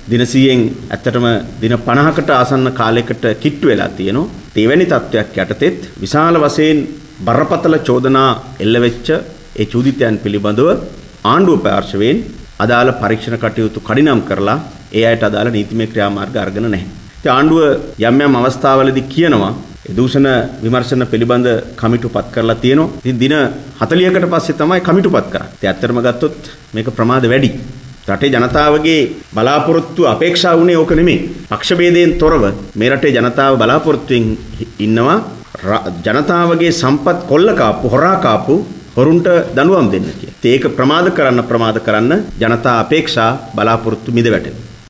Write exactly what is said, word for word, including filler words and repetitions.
දින සීයෙන් ඇත්තටම දින පනහකට ආසන්න කාලයකට කිට්ටු වෙලා තියෙනවා. තෙවැනි තත්වයක් යටතේත් විශාල වශයෙන් බරපතල චෝදනා එල්ල වෙච්ච ඒ චෝදිතයන් පිළිබඳව ආණ්ඩුව පාර්ශවයෙන් අදාළ පරීක්ෂණ කටයුතු කඩිනම් කරලා ඒ අයට අදාළ නීතිමය ක්‍රියාමාර්ග අරගෙන නැහැ. ඉතින් ආණ්ඩුව යම් යම් අවස්ථාවලදී කියනවා ඒ දූෂණ විමර්ශන පිළිබඳ කමිටුපත් කරලා තියෙනවා. ඉතින් දින හතළිහකට පස්සේ තමයි කමිටුපත් කරන්නේ. ඉතින් ඇත්තටම ගත්තොත් මේක ප්‍රමාද වැඩි. රටේ ජනතාවගේ බලාපොරොත්තු අපේක්ෂා වුණේ ඕක නෙමෙයි. පක්ෂ ભેදයෙන් තොරව මේ රටේ ජනතාව බලාපොරොත්තුෙන් ඉන්නවා ජනතාවගේ සම්පත් කොල්ල කාපු හොරා කාපු හොරුන්ට දඬුවම් දෙන්න කියලා. ඒක ප්‍රමාද කරන්න ප්‍රමාද කරන්න ජනතා අපේක්ෂා බලාපොරොත්තු මිද වැටෙනවා.